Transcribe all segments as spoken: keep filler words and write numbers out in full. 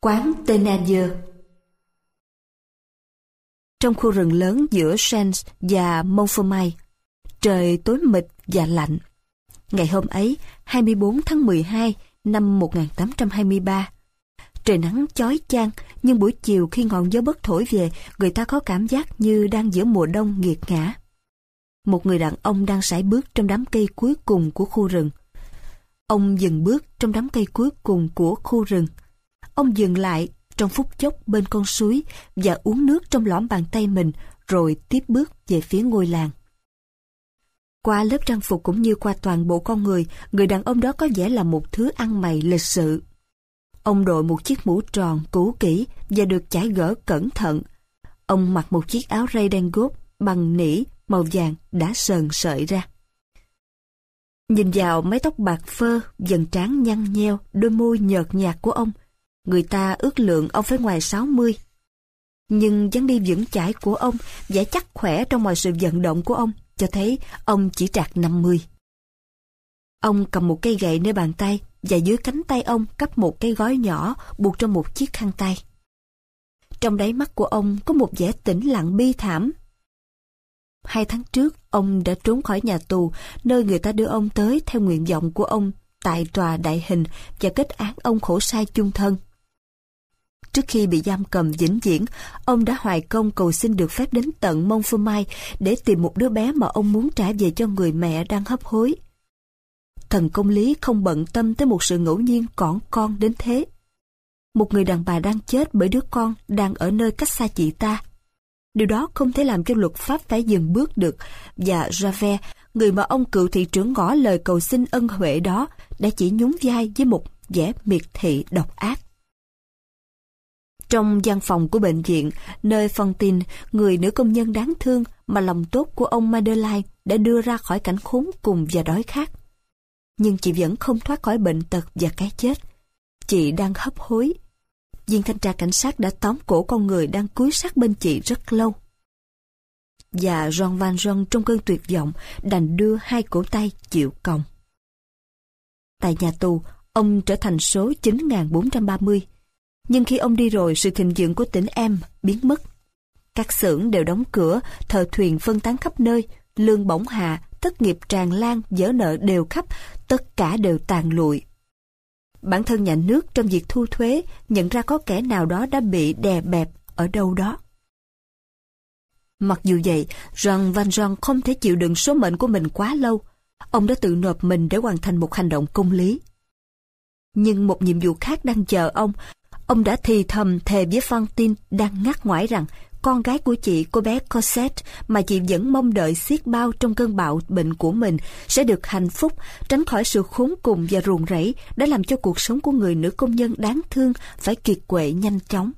Quán Thénardier. Trong khu rừng lớn giữa Sens và Montfermeil, trời tối mịt và lạnh. Ngày hôm ấy, hai mươi bốn tháng mười hai năm một nghìn tám trăm hai mươi ba, trời nắng chói chang, nhưng buổi chiều khi ngọn gió bấc thổi về, người ta có cảm giác như đang giữa mùa đông nghiệt ngã. Một người đàn ông đang sải bước trong đám cây cuối cùng của khu rừng. Ông dừng bước trong đám cây cuối cùng của khu rừng. Ông dừng lại trong phút chốc bên con suối và uống nước trong lõm bàn tay mình, rồi tiếp bước về phía ngôi làng. Qua lớp trang phục cũng như qua toàn bộ con người, người đàn ông đó có vẻ là một thứ ăn mày lịch sự. Ông đội một chiếc mũ tròn cũ kỹ và được chải gỡ cẩn thận. Ông mặc một chiếc áo ray đen gốt bằng nỉ màu vàng đã sờn sợi ra. Nhìn vào mái tóc bạc phơ, dần trán nhăn nheo, đôi môi nhợt nhạt của ông, người ta ước lượng ông phải ngoài sáu mươi. Nhưng dáng đi vững chãi của ông, vẻ chắc khỏe trong mọi sự vận động của ông, cho thấy ông chỉ trạc năm mươi. Ông cầm một cây gậy nơi bàn tay, và dưới cánh tay ông cắp một cái gói nhỏ buộc trong một chiếc khăn tay. Trong đáy mắt của ông có một vẻ tĩnh lặng bi thảm. Hai tháng trước, ông đã trốn khỏi nhà tù, nơi người ta đưa ông tới theo nguyện vọng của ông tại tòa đại hình và kết án ông khổ sai chung thân. Trước khi bị giam cầm vĩnh viễn, ông đã hoài công cầu xin được phép đến tận Montfermeil để tìm một đứa bé mà ông muốn trả về cho người mẹ đang hấp hối. Thần công lý không bận tâm tới một sự ngẫu nhiên cỏn con đến thế. Một người đàn bà đang chết bởi đứa con đang ở nơi cách xa chị ta. Điều đó không thể làm cho luật pháp phải dừng bước được, và Javert, người mà ông cựu thị trưởng ngỏ lời cầu xin ân huệ đó, đã chỉ nhún vai với một vẻ miệt thị độc ác. Trong văn phòng của bệnh viện, nơi Fantine, người nữ công nhân đáng thương mà lòng tốt của ông Madeleine đã đưa ra khỏi cảnh khốn cùng và đói khát. Nhưng chị vẫn không thoát khỏi bệnh tật và cái chết. Chị đang hấp hối. Viên thanh tra cảnh sát đã tóm cổ con người đang cúi sát bên chị rất lâu. Và Jean Valjean trong cơn tuyệt vọng đành đưa hai cổ tay chịu còng. Tại nhà tù, ông trở thành số chín nghìn bốn trăm ba mươi. Nhưng khi ông đi rồi, sự thịnh vượng của tỉnh em biến mất. Các xưởng đều đóng cửa, thợ thuyền phân tán khắp nơi, lương bổng hạ, thất nghiệp tràn lan, vỡ nợ đều khắp, tất cả đều tàn lụi. Bản thân nhà nước trong việc thu thuế nhận ra có kẻ nào đó đã bị đè bẹp ở đâu đó. Mặc dù vậy, Jean Valjean không thể chịu đựng số mệnh của mình quá lâu. Ông đã tự nộp mình để hoàn thành một hành động công lý. Nhưng một nhiệm vụ khác đang chờ ông. Ông đã thì thầm thề với Fantine đang ngắt ngoải rằng con gái của chị, cô bé Cosette, mà chị vẫn mong đợi xiết bao trong cơn bạo bệnh của mình, sẽ được hạnh phúc, tránh khỏi sự khốn cùng và ruồng rẫy đã làm cho cuộc sống của người nữ công nhân đáng thương phải kiệt quệ nhanh chóng.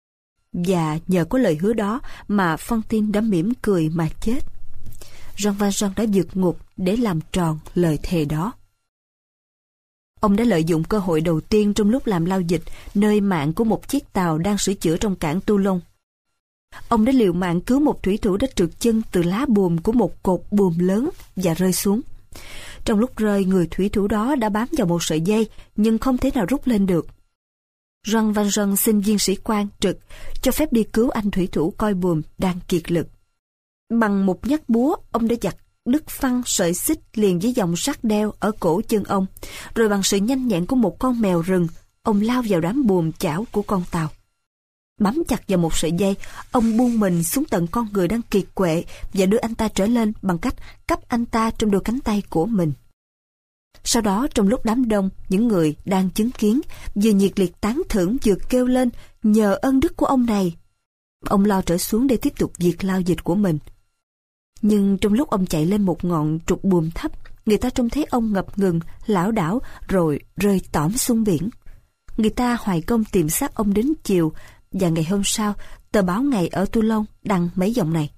Và nhờ có lời hứa đó mà Fantine đã mỉm cười mà chết. Jean Valjean đã vượt ngục để làm tròn lời thề đó. Ông đã lợi dụng cơ hội đầu tiên trong lúc làm lao dịch nơi mạng của một chiếc tàu đang sửa chữa trong cảng Toulon. Ông đã liều mạng cứu một thủy thủ đã trượt chân từ lá buồm của một cột buồm lớn và rơi xuống. Trong lúc rơi, người thủy thủ đó đã bám vào một sợi dây nhưng không thể nào rút lên được. Jean Valjean xin viên sĩ quan trực cho phép đi cứu anh thủy thủ coi buồm đang kiệt lực. Bằng một nhát búa, ông đã giật đứt phăng sợi xích liền với dòng sắt đeo ở cổ chân ông, rồi bằng sự nhanh nhẹn của một con mèo rừng, ông lao vào đám buồm chảo của con tàu. Bám chặt vào một sợi dây, ông buông mình xuống tận con người đang kiệt quệ và đưa anh ta trở lên bằng cách cắp anh ta trong đôi cánh tay của mình. Sau đó, trong lúc đám đông, những người đang chứng kiến vừa nhiệt liệt tán thưởng vừa kêu lên nhờ ân đức của ông này. Ông lao trở xuống để tiếp tục việc lao dịch của mình. Nhưng trong lúc ông chạy lên một ngọn trục buồm thấp, người ta trông thấy ông ngập ngừng, lảo đảo rồi rơi tõm xuống biển. Người ta hoài công tìm xác ông đến chiều, và ngày hôm sau, tờ báo ngày ở Toulon đăng mấy dòng này.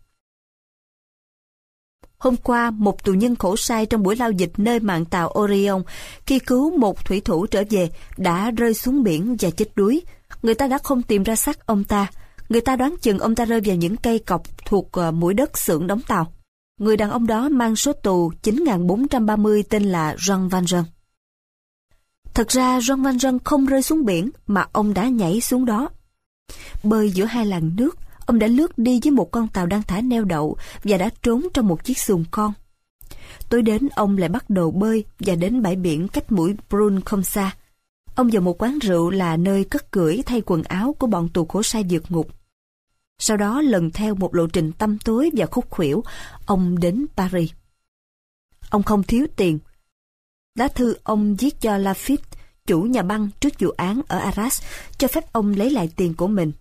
Hôm qua, một tù nhân khổ sai trong buổi lao dịch nơi mạn tàu Orion, khi cứu một thủy thủ trở về, đã rơi xuống biển và chết đuối. Người ta đã không tìm ra xác ông ta. Người ta đoán chừng ông ta rơi vào những cây cọc thuộc uh, mũi đất xưởng đóng tàu. Người đàn ông đó mang số tù chín nghìn bốn trăm ba mươi tên là Jean Valjean. Thật ra Jean Valjean không rơi xuống biển mà ông đã nhảy xuống đó. Bơi giữa hai làn nước, ông đã lướt đi với một con tàu đang thả neo đậu và đã trốn trong một chiếc xuồng con. Tối đến ông lại bắt đầu bơi và đến bãi biển cách mũi Brun không xa. Ông vào một quán rượu là nơi cất cưỡi thay quần áo của bọn tù khổ sai vượt ngục. Sau đó lần theo một lộ trình tăm tối và khúc khuỷu, ông đến Paris. Ông không thiếu tiền. Lá thư ông viết cho Lafitte, chủ nhà băng trước vụ án ở Arras, cho phép ông lấy lại tiền của mình.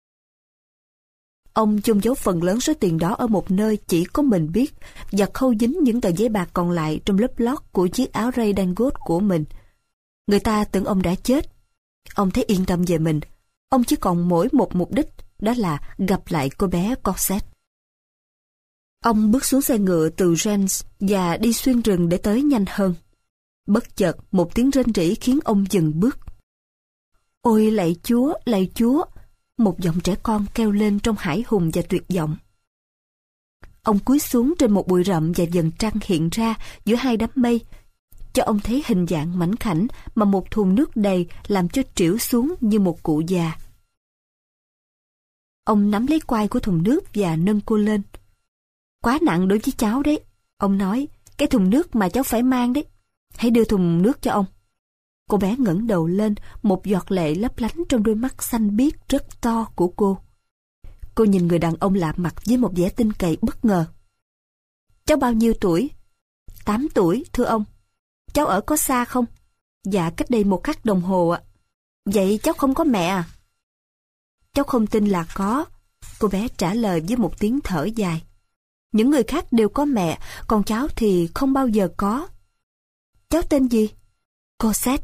Ông chôn giấu phần lớn số tiền đó ở một nơi chỉ có mình biết và khâu dính những tờ giấy bạc còn lại trong lớp lót của chiếc áo ray Dangot của mình. Người ta tưởng ông đã chết. Ông thấy yên tâm về mình. Ông chỉ còn mỗi một mục đích, đó là gặp lại cô bé Cosette. Ông bước xuống xe ngựa từ Rennes và đi xuyên rừng để tới nhanh hơn. Bất chợt một tiếng rên rỉ khiến ông dừng bước. Ôi lạy Chúa, lạy Chúa! Một giọng trẻ con kêu lên trong hải hùng và tuyệt vọng. Ông cúi xuống trên một bụi rậm và dần trăng hiện ra giữa hai đám mây, cho ông thấy hình dạng mảnh khảnh mà một thùng nước đầy làm cho trĩu xuống như một cụ già. Ông nắm lấy quai của thùng nước và nâng cô lên. Quá nặng đối với cháu đấy, ông nói, cái thùng nước mà cháu phải mang đấy. Hãy đưa thùng nước cho ông. Cô bé ngẩng đầu lên, một giọt lệ lấp lánh trong đôi mắt xanh biếc rất to của cô. Cô nhìn người đàn ông lạ mặt với một vẻ tin cậy bất ngờ. Cháu bao nhiêu tuổi? Tám tuổi, thưa ông. Cháu ở có xa không? Dạ, cách đây một khắc đồng hồ ạ. Vậy cháu không có mẹ à? Cháu không tin là có. Cô bé trả lời với một tiếng thở dài. Những người khác đều có mẹ, còn cháu thì không bao giờ có. Cháu tên gì? Cosette.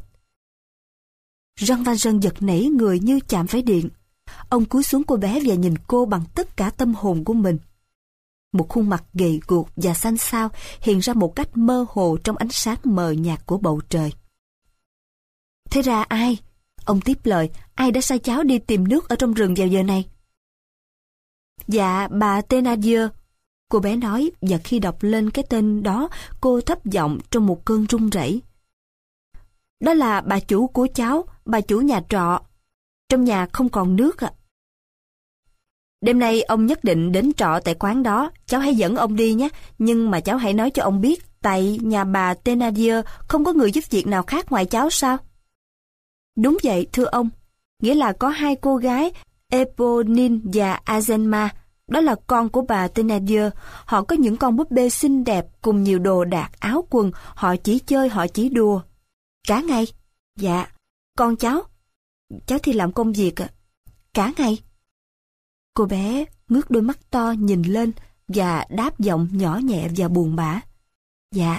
Jean Valjean giật nảy người như chạm phải điện. Ông cúi xuống cô bé và nhìn cô bằng tất cả tâm hồn của mình. Một khuôn mặt gầy guộc và xanh xao hiện ra một cách mơ hồ trong ánh sáng mờ nhạt của bầu trời. Thế ra ai? Ông tiếp lời, ai đã sai cháu đi tìm nước ở trong rừng vào giờ này? Dạ, bà Thénardier. Cô bé nói, và khi đọc lên cái tên đó, cô thấp giọng trong một cơn run rẩy. Đó là bà chủ của cháu, bà chủ nhà trọ. Trong nhà không còn nước ạ. À. Đêm nay ông nhất định đến trọ tại quán đó, cháu hãy dẫn ông đi nhé, nhưng mà cháu hãy nói cho ông biết, tại nhà bà Thénardier không có người giúp việc nào khác ngoài cháu sao? Đúng vậy, thưa ông. Nghĩa là có hai cô gái, Eponine và Azelma, đó là con của bà Thénardier. Họ có những con búp bê xinh đẹp cùng nhiều đồ đạc, áo quần, họ chỉ chơi, họ chỉ đùa. Cả ngày? Dạ. Con cháu? Cháu thì làm công việc ạ. Cả ngày? Cô bé ngước đôi mắt to nhìn lên và đáp giọng nhỏ nhẹ và buồn bã. Dạ.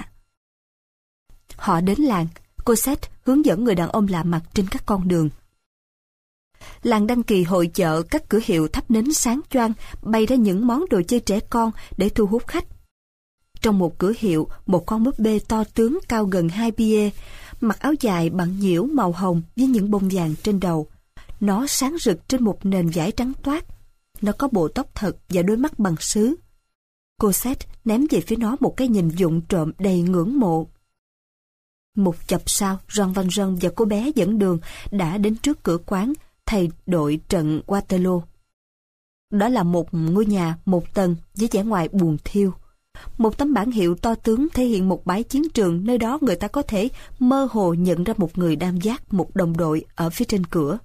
Họ đến làng. Cosette hướng dẫn người đàn ông lạ mặt trên các con đường. Làng đăng kỳ hội chợ, các cửa hiệu thắp nến sáng choang bày ra những món đồ chơi trẻ con để thu hút khách. Trong một cửa hiệu, một con búp bê to tướng cao gần hai pied, mặc áo dài bằng nhiễu màu hồng với những bông vàng trên đầu. Nó sáng rực trên một nền vải trắng toát. Nó có bộ tóc thật và đôi mắt bằng sứ. Cosette ném về phía nó một cái nhìn vụng trộm đầy ngưỡng mộ. Một chập sau, Jean Valjean và cô bé dẫn đường đã đến trước cửa quán thầy đội trận Waterloo. Đó là một ngôi nhà một tầng với vẻ ngoài buồn thiêu. Một tấm bảng hiệu to tướng thể hiện một bãi chiến trường, nơi đó người ta có thể mơ hồ nhận ra một người đang vác một đồng đội ở phía trên cửa.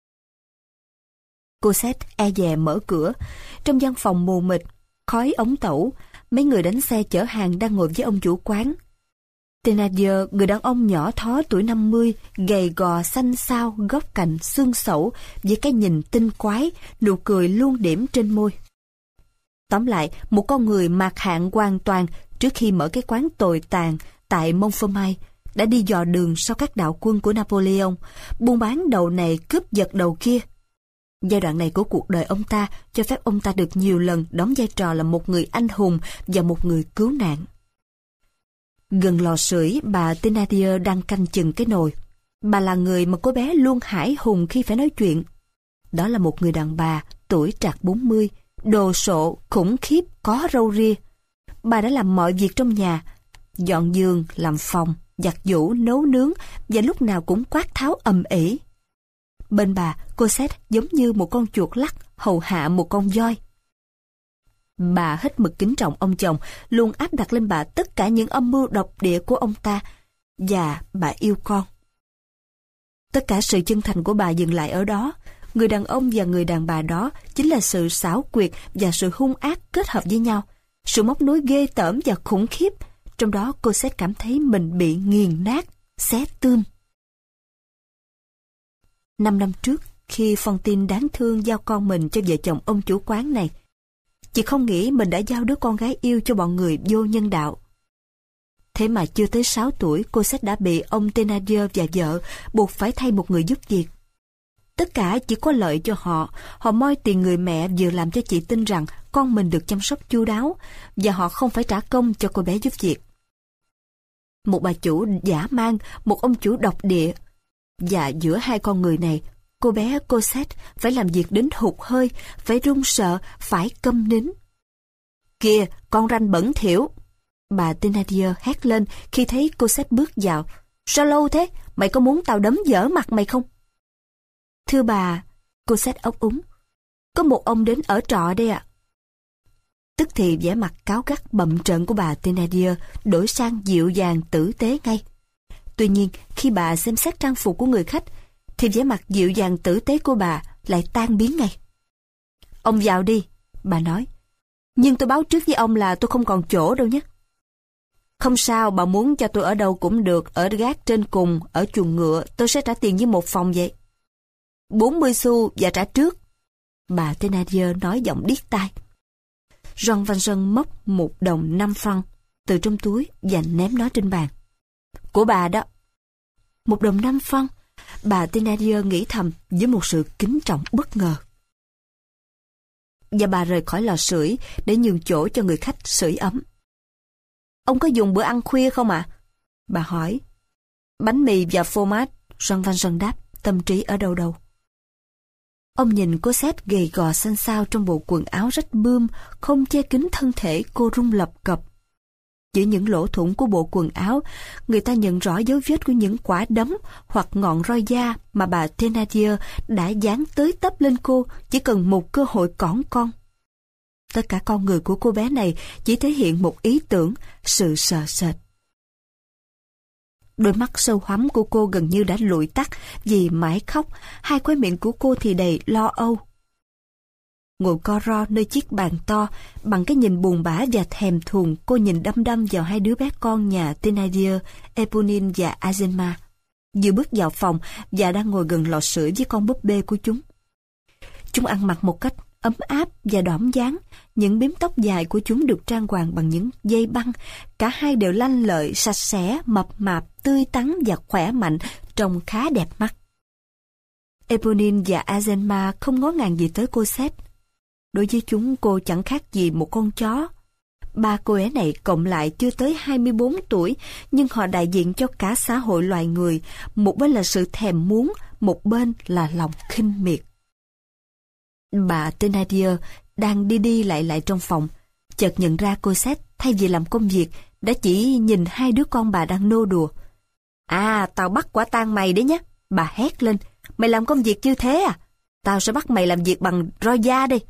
Cosette e dè mở cửa. Trong gian phòng mù mịt, khói ống tẩu, mấy người đánh xe chở hàng đang ngồi với ông chủ quán. Thénardier, người đàn ông nhỏ thó tuổi năm mươi, gầy gò xanh xao, góc cạnh, xương xẩu, với cái nhìn tinh quái, nụ cười luôn điểm trên môi. Tóm lại, một con người mạc hạn hoàn toàn trước khi mở cái quán tồi tàn tại Montfermeil, đã đi dò đường sau các đạo quân của Napoleon, buôn bán đầu này cướp giật đầu kia. Giai đoạn này của cuộc đời ông ta cho phép ông ta được nhiều lần đóng vai trò là một người anh hùng và một người cứu nạn. Gần lò sưởi, bà Thénardier đang canh chừng cái nồi. Bà là người mà cô bé luôn hãi hùng khi phải nói chuyện. Đó là một người đàn bà, tuổi trạc bốn mươi, đồ sộ, khủng khiếp, có râu ria. Bà đã làm mọi việc trong nhà, dọn giường, làm phòng, giặt giũ, nấu nướng và lúc nào cũng quát tháo ầm ĩ. Bên bà, Cosette giống như một con chuột lắc hầu hạ một con voi. Bà hết mực kính trọng ông chồng, luôn áp đặt lên bà tất cả những âm mưu độc địa của ông ta, và bà yêu con. Tất cả sự chân thành của bà dừng lại ở đó. Người đàn ông và người đàn bà đó chính là sự xảo quyệt và sự hung ác kết hợp với nhau, sự móc nối ghê tởm và khủng khiếp. Trong đó Cosette cảm thấy mình bị nghiền nát, xé tươm. Năm năm trước, khi Fantine đáng thương giao con mình cho vợ chồng ông chủ quán này, chị không nghĩ mình đã giao đứa con gái yêu cho bọn người vô nhân đạo. Thế mà chưa tới sáu tuổi, Cosette đã bị ông Thénardier và vợ buộc phải thay một người giúp việc. Tất cả chỉ có lợi cho họ. Họ moi tiền người mẹ vừa làm cho chị tin rằng con mình được chăm sóc chu đáo, và họ không phải trả công cho cô bé giúp việc. Một bà chủ dã man, một ông chủ độc địa. Và giữa hai con người này, cô bé Cosette phải làm việc đến hụt hơi, phải run sợ, phải câm nín. Kìa, con ranh bẩn thỉu! Bà Thénardier hét lên khi thấy Cosette bước vào. Sao lâu thế? Mày có muốn tao đấm dở mặt mày không? Thưa bà, Cosette ấp úng. Có một ông đến ở trọ đây ạ. Tức thì vẻ mặt cáu gắt bậm trợn của bà Thénardier đổi sang dịu dàng tử tế ngay. Tuy nhiên, khi bà xem xét trang phục của người khách, thì vẻ mặt dịu dàng tử tế của bà lại tan biến ngay. Ông vào đi, bà nói. Nhưng tôi báo trước với ông là tôi không còn chỗ đâu nhé. Không sao, bà muốn cho tôi ở đâu cũng được, ở gác trên cùng, ở chuồng ngựa, tôi sẽ trả tiền với một phòng vậy. bốn mươi xu và trả trước. Bà Thénardier nói giọng điếc tai. Jean Valjean móc một đồng năm franc từ trong túi và ném nó trên bàn. Của bà đó. Một đồng năm franc, bà Thénardier nghĩ thầm với một sự kính trọng bất ngờ. Và bà rời khỏi lò sưởi để nhường chỗ cho người khách sưởi ấm. Ông có dùng bữa ăn khuya không ạ? À? Bà hỏi. Bánh mì và phô mát, Jean Valjean đáp, tâm trí ở đâu đâu. Ông nhìn Cosette gầy gò xanh xao trong bộ quần áo rách bươm, không che kín thân thể cô rung lập cập. Giữa những lỗ thủng của bộ quần áo, người ta nhận rõ dấu vết của những quả đấm hoặc ngọn roi da mà bà Thénardier đã dán tới tấp lên cô chỉ cần một cơ hội cõng con. Tất cả con người của cô bé này chỉ thể hiện một ý tưởng, sự sợ sệt. Đôi mắt sâu hoắm của cô gần như đã lụi tắt vì mãi khóc, hai khóe miệng của cô thì đầy lo âu. Ngồi co ro nơi chiếc bàn to, bằng cái nhìn buồn bã và thèm thuồng, cô nhìn đăm đăm vào hai đứa bé con nhà Thénardier, Éponine và Azelma, vừa bước vào phòng và đang ngồi gần lò sưởi với con búp bê của chúng. Chúng ăn mặc một cách ấm áp và đỏm dáng, những bím tóc dài của chúng được trang hoàng bằng những dây băng, cả hai đều lanh lợi, sạch sẽ, mập mạp, tươi tắn và khỏe mạnh, trông khá đẹp mắt. Éponine và Azelma không ngó ngàng gì tới Cosette. Đối với chúng, cô chẳng khác gì một con chó. Ba cô bé này cộng lại chưa tới hai mươi bốn tuổi, nhưng họ đại diện cho cả xã hội loài người. Một bên là sự thèm muốn, một bên là lòng khinh miệt. Bà Thénardier đang đi đi lại lại trong phòng, chợt nhận ra Cosette thay vì làm công việc đã chỉ nhìn hai đứa con bà đang nô đùa. À, tao bắt quả tang mày đấy nhé, bà hét lên. Mày làm công việc như thế à? Tao sẽ bắt mày làm việc bằng roi da đây.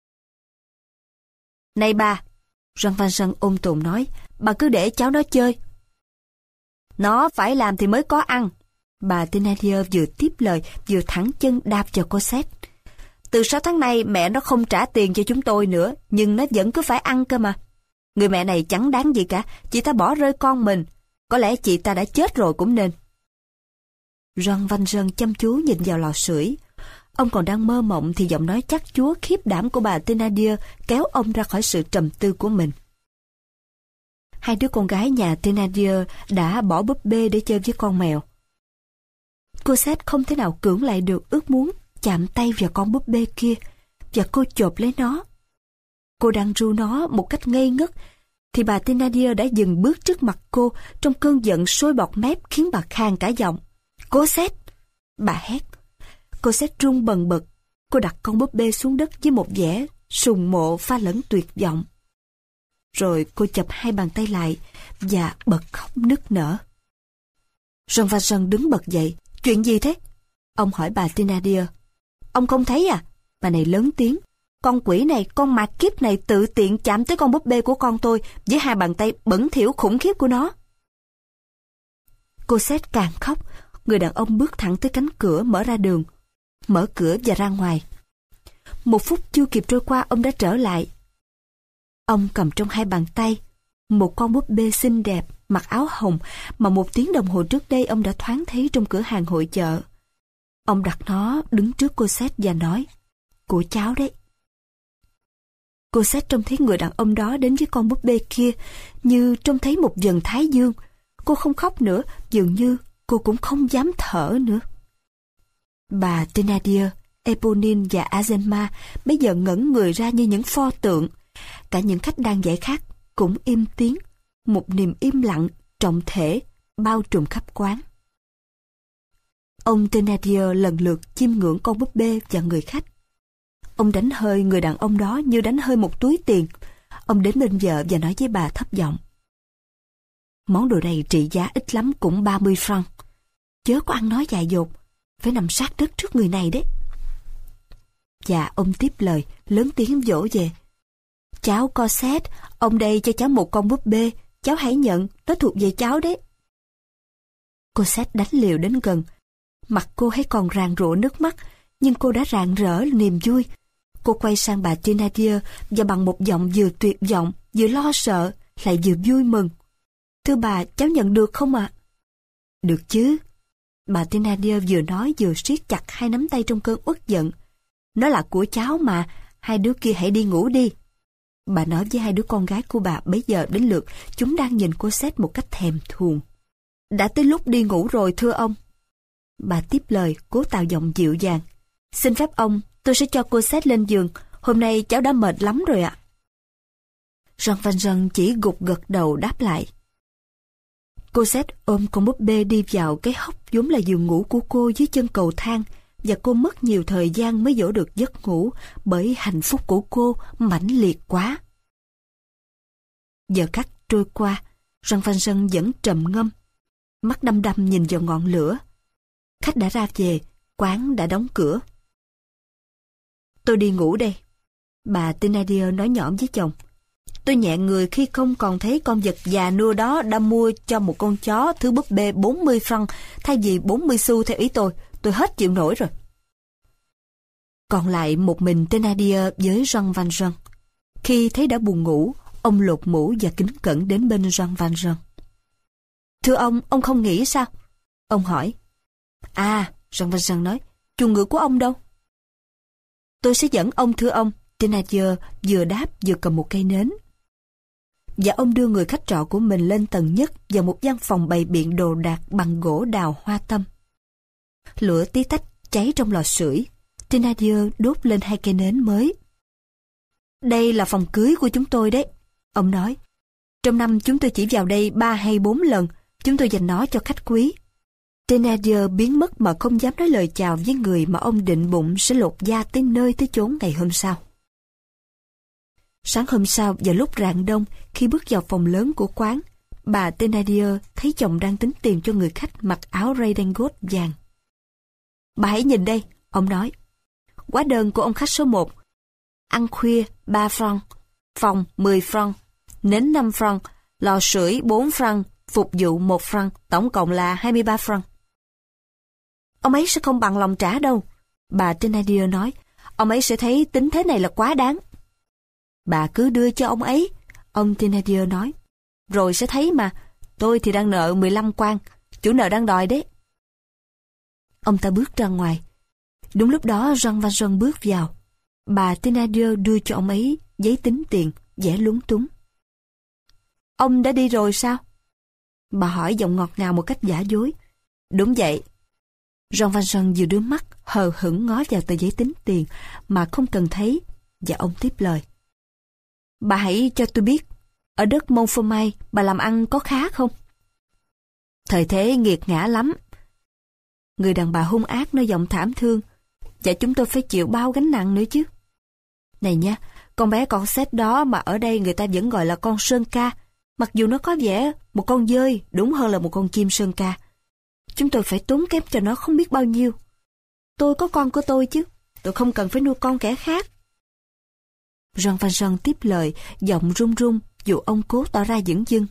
Này bà, Jean Valjean ôm tồn nói, bà cứ để cháu nó chơi. Nó phải làm thì mới có ăn. Bà Thénardier vừa tiếp lời vừa thẳng chân đạp vào Cosette. Từ sáu tháng nay mẹ nó không trả tiền cho chúng tôi nữa, nhưng nó vẫn cứ phải ăn cơ mà. Người mẹ này chẳng đáng gì cả, chị ta bỏ rơi con mình. Có lẽ chị ta đã chết rồi cũng nên. Jean Valjean chăm chú nhìn vào lò sưởi. Ông còn đang mơ mộng thì giọng nói chắc chúa khiếp đảm của bà Thénardier kéo ông ra khỏi sự trầm tư của mình. Hai đứa con gái nhà Thénardier đã bỏ búp bê để chơi với con mèo. Cosette không thể nào cưỡng lại được ước muốn chạm tay vào con búp bê kia, và cô chộp lấy nó. Cô đang ru nó một cách ngây ngất, thì bà Thénardier đã dừng bước trước mặt cô trong cơn giận sôi bọt mép khiến bà khàn cả giọng. Cosette! Bà hét. Cosette run bần bật. Cô đặt con búp bê xuống đất với một vẻ sùng mộ pha lẫn tuyệt vọng. Rồi cô chập hai bàn tay lại và bật khóc nức nở. Jean Valjean đứng bật dậy. Chuyện gì thế? Ông hỏi bà Thénardier. Ông không thấy à? Bà này lớn tiếng. Con quỷ này, con mạt kiếp này tự tiện chạm tới con búp bê của con tôi với hai bàn tay bẩn thỉu khủng khiếp của nó. Cosette càng khóc. Người đàn ông bước thẳng tới cánh cửa mở ra đường. Mở cửa và ra ngoài. Một phút chưa kịp trôi qua, ông đã trở lại. Ông cầm trong hai bàn tay một con búp bê xinh đẹp, mặc áo hồng mà một tiếng đồng hồ trước đây ông đã thoáng thấy trong cửa hàng hội chợ. Ông đặt nó đứng trước Cosette và nói, của cháu đấy. Cosette trông thấy người đàn ông đó đến với con búp bê kia như trông thấy một dần thái dương. Cô không khóc nữa, dường như cô cũng không dám thở nữa. Bà Thénardier, Éponine và Azalma bây giờ ngẩn người ra như những pho tượng. Cả những khách đang dạy khác cũng im tiếng. Một niềm im lặng, trọng thể, bao trùm khắp quán. Ông Thénardier lần lượt chiêm ngưỡng con búp bê và người khách. Ông đánh hơi người đàn ông đó như đánh hơi một túi tiền. Ông đến bên vợ và nói với bà thấp giọng. Món đồ này trị giá ít lắm cũng ba mươi franc. Chớ có ăn nói dại dột, phải nằm sát đất trước người này đấy. Và ông tiếp lời, lớn tiếng vỗ về. Cháu Cosette, ông đây cho cháu một con búp bê, cháu hãy nhận, nó thuộc về cháu đấy. Cosette đánh liều đến gần. Mặt cô hay còn ràn rụa nước mắt, nhưng cô đã rạng rỡ niềm vui. Cô quay sang bà Thénardier và bằng một giọng vừa tuyệt vọng, vừa lo sợ, lại vừa vui mừng. Thưa bà, cháu nhận được không ạ? À? Được chứ. Bà Thénardier vừa nói vừa siết chặt hai nắm tay trong cơn uất giận. Nó là của cháu mà, hai đứa kia hãy đi ngủ đi. Bà nói với hai đứa con gái của bà bấy giờ đến lượt, chúng đang nhìn Cosette một cách thèm thuồng. Đã tới lúc đi ngủ rồi thưa ông. Bà tiếp lời, cố tạo giọng dịu dàng. Xin phép ông, tôi sẽ cho Cosette lên giường, hôm nay cháu đã mệt lắm rồi ạ. Jean Valjean chỉ gục gật đầu đáp lại. Cosette ôm con búp bê đi vào cái hốc vốn là giường ngủ của cô dưới chân cầu thang, và cô mất nhiều thời gian mới dỗ được giấc ngủ bởi hạnh phúc của cô mãnh liệt quá. Giờ khắc trôi qua, Jean Valjean vẫn trầm ngâm, mắt đăm đăm nhìn vào ngọn lửa. Khách đã ra về, quán đã đóng cửa. Tôi đi ngủ đây. Bà Thénardier nói nhỏ với chồng. Tôi nhẹ người khi không còn thấy con vật già nua đó đã mua cho một con chó thứ búp bê bốn mươi franc thay vì bốn mươi xu theo ý tôi. Tôi hết chịu nổi rồi. Còn lại một mình Thénardier với Jean Valjean. Khi thấy đã buồn ngủ, ông lột mũ và kính cẩn đến bên Jean Valjean. Thưa ông, ông không nghĩ sao? Ông hỏi. À, Jean Valjean nói, chuồng ngựa của ông đâu? Tôi sẽ dẫn ông thưa ông. Thénardier vừa đáp vừa cầm một cây nến. Và ông đưa người khách trọ của mình lên tầng nhất vào một gian phòng bày biện đồ đạc bằng gỗ đào hoa tâm. Lửa tí tách cháy trong lò sưởi. Thénardier đốt lên hai cây nến mới. Đây là phòng cưới của chúng tôi đấy, ông nói. Trong năm chúng tôi chỉ vào đây ba hay bốn lần, chúng tôi dành nó cho khách quý. Thénardier biến mất mà không dám nói lời chào với người mà ông định bụng sẽ lột da tới nơi tới chốn ngày hôm sau. Sáng hôm sau, vào lúc rạng đông, khi bước vào phòng lớn của quán, bà Thénardier thấy chồng đang tính tiền cho người khách mặc áo redingot vàng. Bà hãy nhìn đây, ông nói. Hóa đơn của ông khách số một. Ăn khuya ba franc, phòng mười franc, nến năm franc, lò sưởi bốn franc, phục vụ một franc, tổng cộng là hai mươi ba franc. Ông ấy sẽ không bằng lòng trả đâu, bà Thénardier nói. Ông ấy sẽ thấy tính thế này là quá đáng. Bà cứ đưa cho ông ấy, ông Thénardier nói. Rồi sẽ thấy mà, tôi thì đang nợ mười lăm quan, chủ nợ đang đòi đấy. Ông ta bước ra ngoài. Đúng lúc đó Jean Valjean bước vào. Bà Thénardier đưa cho ông ấy giấy tính tiền, vẻ lúng túng. Ông đã đi rồi sao? Bà hỏi giọng ngọt ngào một cách giả dối. Đúng vậy. Jean Valjean vừa đưa mắt hờ hững ngó vào tờ giấy tính tiền mà không cần thấy, và ông tiếp lời. Bà hãy cho tôi biết, ở đất Montfermeil bà làm ăn có khá không? Thời thế nghiệt ngã lắm. Người đàn bà hung ác nói giọng thảm thương. Và chúng tôi phải chịu bao gánh nặng nữa chứ. Này nha, con bé con xét đó mà ở đây người ta vẫn gọi là con sơn ca, mặc dù nó có vẻ một con dơi đúng hơn là một con chim sơn ca. Chúng tôi phải tốn kém cho nó không biết bao nhiêu. Tôi có con của tôi chứ, tôi không cần phải nuôi con kẻ khác. Jean Valjean tiếp lời, giọng run run, dù ông cố tỏ ra dửng dưng.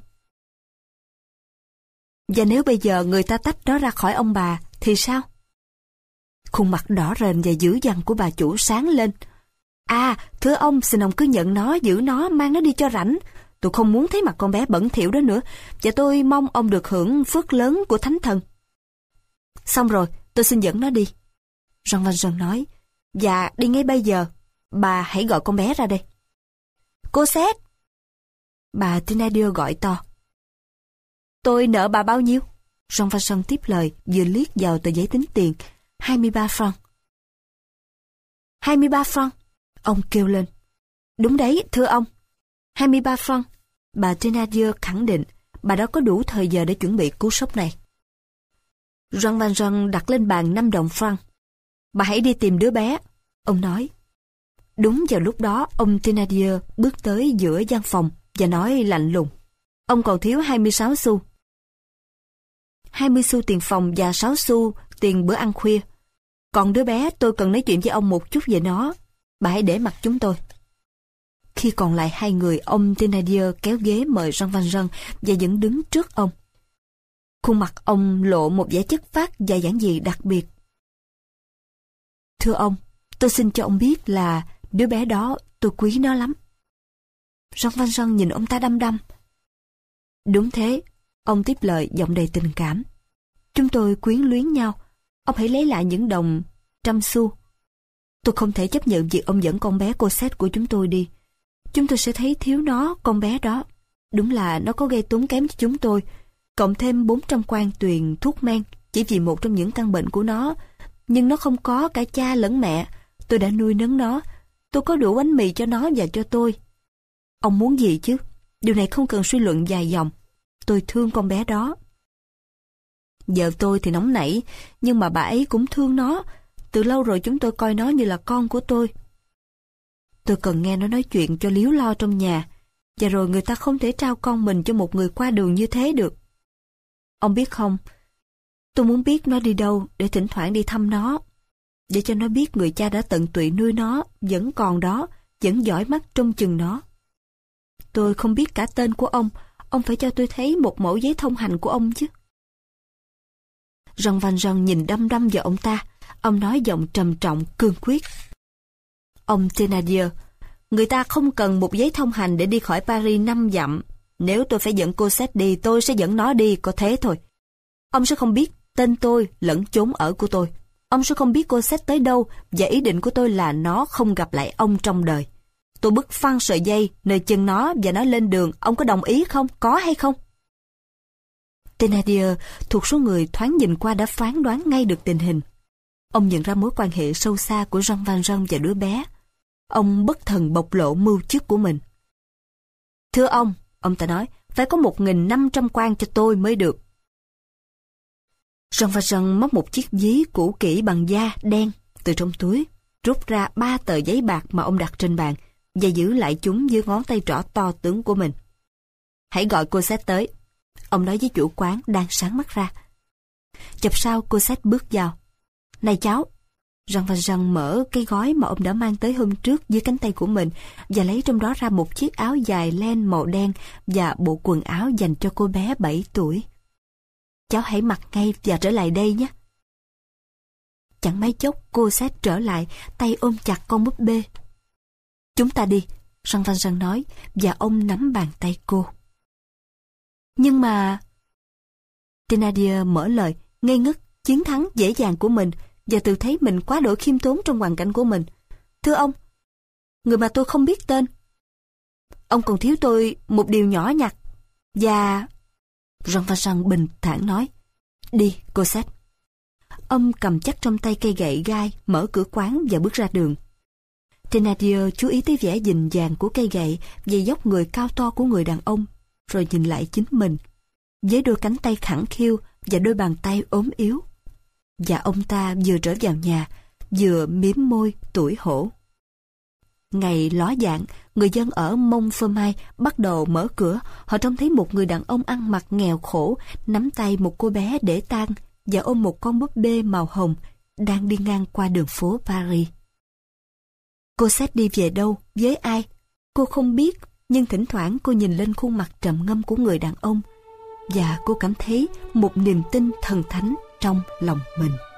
Và nếu bây giờ người ta tách nó ra khỏi ông bà, thì sao? Khuôn mặt đỏ rền và dữ dằn của bà chủ sáng lên. À, thưa ông, xin ông cứ nhận nó, giữ nó, mang nó đi cho rảnh. Tôi không muốn thấy mặt con bé bẩn thỉu đó nữa, và tôi mong ông được hưởng phước lớn của thánh thần. Xong rồi, tôi xin dẫn nó đi. Jean Valjean nói, và đi ngay bây giờ. Bà hãy gọi con bé ra đây. Cô Xét! Bà Thénardier gọi to. Tôi nợ bà bao nhiêu? Jean Valjean tiếp lời, vừa liếc vào tờ giấy tính tiền. hai mươi ba francs. hai mươi ba francs. Ông kêu lên. Đúng đấy, thưa ông. hai mươi ba francs. Bà Thénardier khẳng định bà đã có đủ thời giờ để chuẩn bị cú sốc này. Jean Valjean đặt lên bàn năm đồng franc. Bà hãy đi tìm đứa bé, ông nói. Đúng vào lúc đó, ông Thénardier bước tới giữa gian phòng và nói lạnh lùng. Ông còn thiếu hai mươi sáu xu. hai mươi xu tiền phòng và sáu xu tiền bữa ăn khuya. Còn đứa bé, tôi cần nói chuyện với ông một chút về nó. Bà hãy để mặc chúng tôi. Khi còn lại hai người, ông Thénardier kéo ghế mời Jean Valjean và vẫn đứng trước ông. Khuôn mặt ông lộ một vẻ chất phác và giản dị đặc biệt. Thưa ông, tôi xin cho ông biết là đứa bé đó tôi quý nó lắm. Jean Valjean nhìn ông ta đăm đăm. Đúng thế, ông tiếp lời giọng đầy tình cảm. Chúng tôi quyến luyến nhau. Ông hãy lấy lại những đồng trăm xu. Tôi không thể chấp nhận việc ông dẫn con bé Cosette của chúng tôi đi. Chúng tôi sẽ thấy thiếu nó, con bé đó. Đúng là nó có gây tốn kém cho chúng tôi. Cộng thêm bốn trăm quan tuyền thuốc men chỉ vì một trong những căn bệnh của nó. Nhưng nó không có cả cha lẫn mẹ. Tôi đã nuôi nấng nó. Tôi có đủ bánh mì cho nó và cho tôi. Ông muốn gì chứ? Điều này không cần suy luận dài dòng. Tôi thương con bé đó. Vợ tôi thì nóng nảy, nhưng mà bà ấy cũng thương nó. Từ lâu rồi chúng tôi coi nó như là con của tôi. Tôi cần nghe nó nói chuyện cho líu lo trong nhà. Và rồi người ta không thể trao con mình cho một người qua đường như thế được. Ông biết không, tôi muốn biết nó đi đâu để thỉnh thoảng đi thăm nó. Để cho nó biết người cha đã tận tụy nuôi nó, vẫn còn đó, vẫn dõi mắt trông chừng nó. Tôi không biết cả tên của ông, ông phải cho tôi thấy một mẫu giấy thông hành của ông chứ. Jean Valjean nhìn đăm đăm vào ông ta, ông nói giọng trầm trọng, cương quyết. Ông Thénardier, người ta không cần một giấy thông hành để đi khỏi Paris năm dặm. Nếu tôi phải dẫn Cosette đi, tôi sẽ dẫn nó đi, có thế thôi. Ông sẽ không biết tên tôi lẫn chốn ở của tôi. Ông sẽ không biết Cosette tới đâu, và ý định của tôi là nó không gặp lại ông trong đời. Tôi bứt phăng sợi dây nơi chân nó và nó lên đường. Ông có đồng ý không? Có hay không? Thénardier thuộc số người thoáng nhìn qua đã phán đoán ngay được tình hình. Ông nhận ra mối quan hệ sâu xa của Jean Valjean và đứa bé. Ông bất thần bộc lộ mưu trước của mình. Thưa ông, ông ta nói, phải có một nghìn năm trăm quan cho tôi mới được. Jean Valjean móc một chiếc ví cũ kỹ bằng da đen từ trong túi, rút ra ba tờ giấy bạc mà ông đặt trên bàn và giữ lại chúng dưới ngón tay trỏ to tướng của mình. Hãy gọi Cosette tới, ông nói với chủ quán đang sáng mắt ra. Chập sau Cosette bước vào. Này cháu! Jean Valjean mở cái gói mà ông đã mang tới hôm trước dưới cánh tay của mình và lấy trong đó ra một chiếc áo dài len màu đen và bộ quần áo dành cho cô bé bảy tuổi. Cháu hãy mặc ngay và trở lại đây nhé. Chẳng mấy chốc Cosette trở lại, tay ôm chặt con búp bê. Chúng ta đi, Jean Valjean nói, và ông nắm bàn tay cô. Nhưng mà... Thénardier mở lời, ngây ngất, chiến thắng dễ dàng của mình và tự thấy mình quá độ khiêm tốn trong hoàn cảnh của mình. Thưa ông, người mà tôi không biết tên. Ông còn thiếu tôi một điều nhỏ nhặt. Và... Jean Valjean bình thản nói, đi, Cosette. Ông cầm chắc trong tay cây gậy gai, mở cửa quán và bước ra đường. Thénardier chú ý tới vẻ dình dàng của cây gậy và dốc người cao to của người đàn ông, rồi nhìn lại chính mình, với đôi cánh tay khẳng khiu và đôi bàn tay ốm yếu. Và ông ta vừa trở vào nhà, vừa mím môi tủi hổ. Ngày ló dạng, người dân ở Montfermeil bắt đầu mở cửa. Họ trông thấy một người đàn ông ăn mặc nghèo khổ nắm tay một cô bé để tang và ôm một con búp bê màu hồng đang đi ngang qua đường phố Paris. Cô sẽ đi về đâu, với ai? Cô không biết, nhưng thỉnh thoảng cô nhìn lên khuôn mặt trầm ngâm của người đàn ông và cô cảm thấy một niềm tin thần thánh trong lòng mình.